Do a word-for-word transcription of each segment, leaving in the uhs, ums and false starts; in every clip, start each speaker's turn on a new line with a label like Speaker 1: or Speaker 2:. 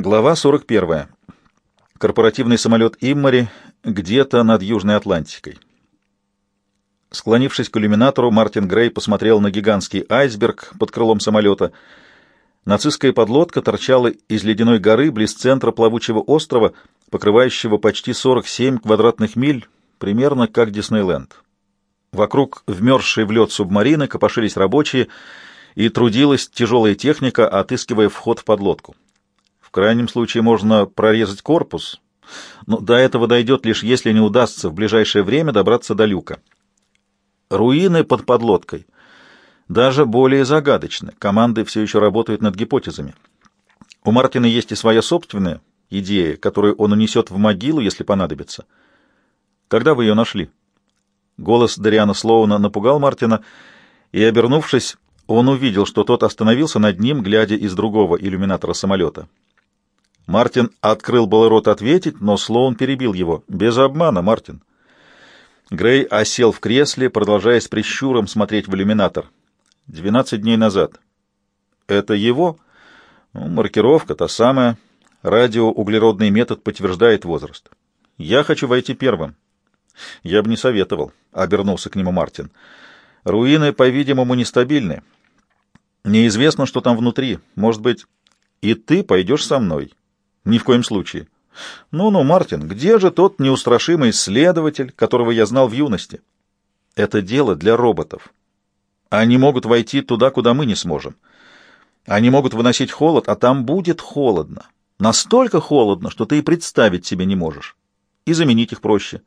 Speaker 1: Глава сорок первая. Корпоративный самолет «Иммари» где-то над Южной Атлантикой. Склонившись к иллюминатору, Мартин Грей посмотрел на гигантский айсберг под крылом самолета. Нацистская подлодка торчала из ледяной горы близ центра плавучего острова, покрывающего почти сорок семь квадратных миль, примерно как Диснейленд. Вокруг вмерзшей в лед субмарины копошились рабочие, и трудилась тяжелая техника, отыскивая вход в подлодку. В крайнем случае можно прорезать корпус, но до этого дойдет лишь если не удастся в ближайшее время добраться до люка. Руины под подлодкой даже более загадочны. Команды все еще работают над гипотезами. У Мартина есть и своя собственная идея, которую он унесет в могилу, если понадобится. Когда вы ее нашли? Голос Дариана Слоуна напугал Мартина, и, обернувшись, он увидел, что тот остановился над ним, глядя из другого иллюминатора самолета. Мартин открыл был рот ответить, но Слоун перебил его. «Без обмана, Мартин». Грей осел в кресле, продолжая с прищуром смотреть в иллюминатор. «Двенадцать дней назад». «Это его?» ну, «Маркировка та самая. Радиоуглеродный метод подтверждает возраст. Я хочу войти первым». «Я бы не советовал», — обернулся к нему Мартин. «Руины, по-видимому, нестабильны. Неизвестно, что там внутри. Может быть, и ты пойдешь со мной?» «Ни в коем случае». «Ну-ну, Мартин, где же тот неустрашимый следователь, которого я знал в юности?» «Это дело для роботов. Они могут войти туда, куда мы не сможем. Они могут выносить холод, а там будет холодно. Настолько холодно, что ты и представить себе не можешь. И заменить их проще».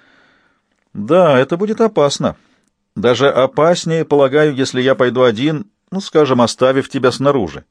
Speaker 1: «Да, это будет опасно. Даже опаснее, полагаю, если я пойду один, ну, скажем, оставив тебя снаружи».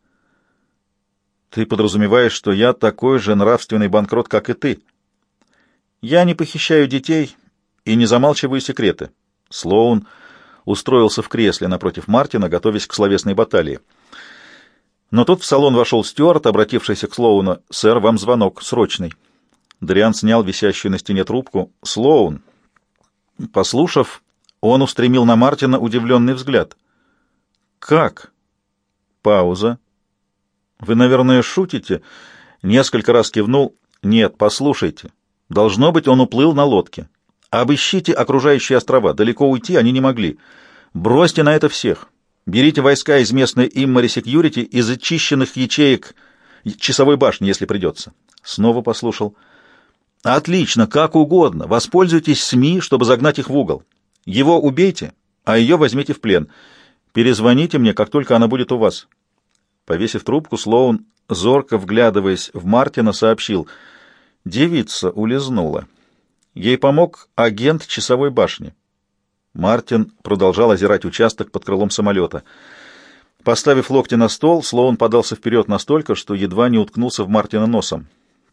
Speaker 1: «Ты подразумеваешь, что я такой же нравственный банкрот, как и ты?» «Я не похищаю детей и не замалчиваю секреты». Слоун устроился в кресле напротив Мартина, готовясь к словесной баталии. Но тут в салон вошел стюард, обратившийся к Слоуну. «Сэр, вам звонок. Срочный». Дариан снял висящую на стене трубку. «Слоун». Послушав, он устремил на Мартина удивленный взгляд. «Как?» Пауза. «Вы, наверное, шутите?» Несколько раз кивнул. «Нет, послушайте. Должно быть, он уплыл на лодке. Обыщите окружающие острова. Далеко уйти они не могли. Бросьте на это всех. Берите войска из местной Иммари Секьюрити, из очищенных ячеек часовой башни, если придется». Снова послушал. «Отлично, как угодно. Воспользуйтесь СМИ, чтобы загнать их в угол. Его убейте, а ее возьмите в плен. Перезвоните мне, как только она будет у вас». Повесив трубку, Слоун, зорко вглядываясь в Мартина, сообщил: «Девица улизнула. Ей помог агент часовой башни». Мартин продолжал озирать участок под крылом самолета. Поставив локти на стол, Слоун подался вперед настолько, что едва не уткнулся в Мартина носом.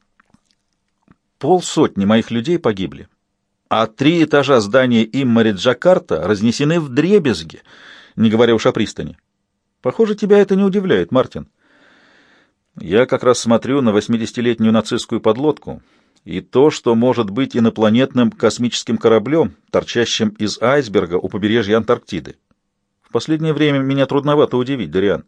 Speaker 1: «Полсотни моих людей погибли, а три этажа здания Иммари Джакарта разнесены вдребезги, не говоря уж о пристани. Похоже, тебя это не удивляет, Мартин». «Я как раз смотрю на восьмидесятилетнюю нацистскую подлодку и то, что может быть инопланетным космическим кораблем, торчащим из айсберга у побережья Антарктиды. В последнее время меня трудновато удивить, Дариан.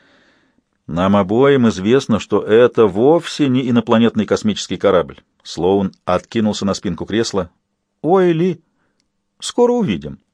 Speaker 1: Нам обоим известно, что это вовсе не инопланетный космический корабль». Слоун откинулся на спинку кресла. «Ой, Ли, скоро увидим».